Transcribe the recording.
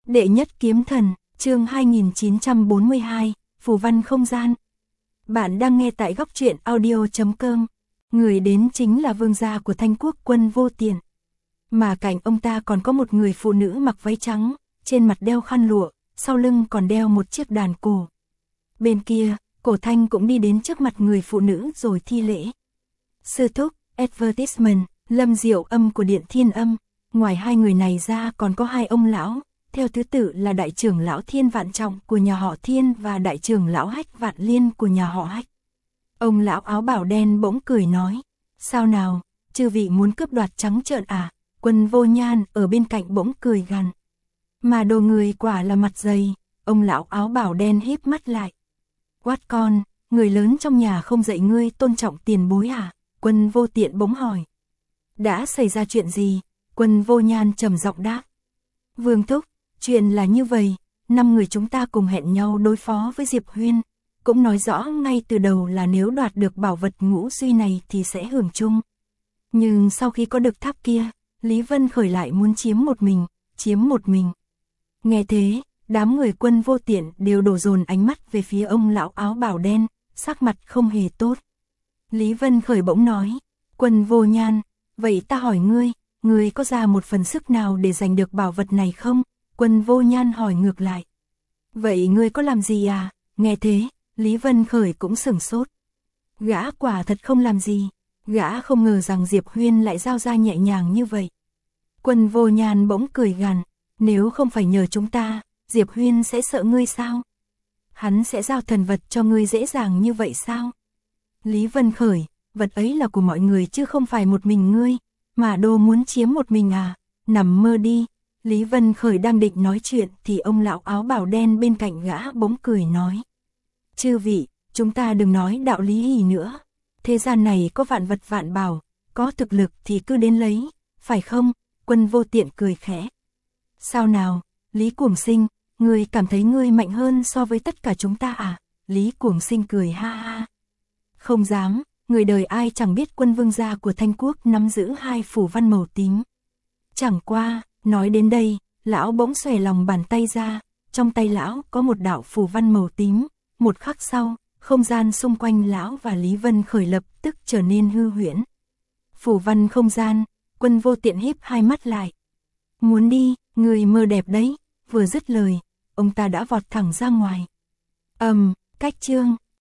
Đệ nhất kiếm thần, chương 2942, phù văn không gian. Bạn đang nghe tại góc truyện audio.com. Người đến chính là vương gia của Thanh Quốc Quân Vô Tiện. Mà cạnh ông ta còn có một người phụ nữ mặc váy trắng, trên mặt đeo khăn lụa, sau lưng còn đeo một chiếc đàn cổ. Bên kia, Cổ Thanh cũng đi đến trước mặt người phụ nữ rồi thi lễ. Sư thúc, advertisement, Lâm Diệu Âm của Điện Thiên Âm. Ngoài hai người này ra còn có hai ông lão, theo thứ tự là đại trưởng lão Thiên Vạn Trọng của nhà họ Thiên và đại trưởng lão Hách Vạn Liên của nhà họ Hách. Ông lão áo bảo đen bỗng cười nói, sao nào, chư vị muốn cướp đoạt trắng trợn à? Quân Vô Nhan ở bên cạnh bỗng cười gằn. Mà đồ người quả là mặt dày, ông lão áo bảo đen híp mắt lại. Quát con, người lớn trong nhà không dạy ngươi tôn trọng tiền bối à? Quân Vô Tiện bỗng hỏi. Đã xảy ra chuyện gì? Quân Vô Nhan trầm giọng đáp. Vương thúc, chuyện là như vậy, 5 người chúng ta cùng hẹn nhau đối phó với Diệp Huyên, cũng nói rõ ngay từ đầu là nếu đoạt được bảo vật ngũ duy này thì sẽ hưởng chung. Nhưng sau khi có được tháp kia, Lý Vân Khởi lại muốn chiếm một mình. Nghe thế, đám người Quân Vô Tiện đều đổ dồn ánh mắt về phía ông lão áo bảo đen, sắc mặt không hề tốt. Lý Vân Khởi bỗng nói, Quân Vô Nhan, vậy ta hỏi ngươi có ra một phần sức nào để giành được bảo vật này không? Quân Vô Nhan hỏi ngược lại. Vậy ngươi có làm gì à? Nghe thế, Lý Vân Khởi cũng sửng sốt. Gã quả thật không làm gì, gã không ngờ rằng Diệp Huyên lại giao ra nhẹ nhàng như vậy. Quân Vô Nhan bỗng cười gằn, nếu không phải nhờ chúng ta, Diệp Huyên sẽ sợ ngươi sao? Hắn sẽ giao thần vật cho ngươi dễ dàng như vậy sao? Lý Vân Khởi, vật ấy là của mọi người chứ không phải một mình ngươi, mà đô muốn chiếm một mình à? Nằm mơ đi. Lý Vân Khởi đang định nói chuyện thì ông lão áo bảo đen bên cạnh gã bỗng cười nói. Chư vị, chúng ta đừng nói đạo lý hỉ nữa. Thế gian này có vạn vật vạn bảo, có thực lực thì cứ đến lấy, phải không? Quân Vô Tiện cười khẽ. Sao nào, Lý Cuồng Sinh, ngươi cảm thấy ngươi mạnh hơn so với tất cả chúng ta à? Lý Cuồng Sinh cười ha ha. Không dám, người đời ai chẳng biết Quân vương gia của Thanh Quốc nắm giữ 2 phù văn màu tím. Chẳng qua, nói đến đây, lão bỗng xòe lòng bàn tay ra, trong tay lão có một đạo phù văn màu tím, một khắc sau, không gian xung quanh lão và Lý Vân Khởi lập tức trở nên hư huyễn. Phù văn không gian, Quân Vô Tiện híp hai mắt lại. Muốn đi, người mơ đẹp đấy, vừa dứt lời, ông ta đã vọt thẳng ra ngoài. Cách chương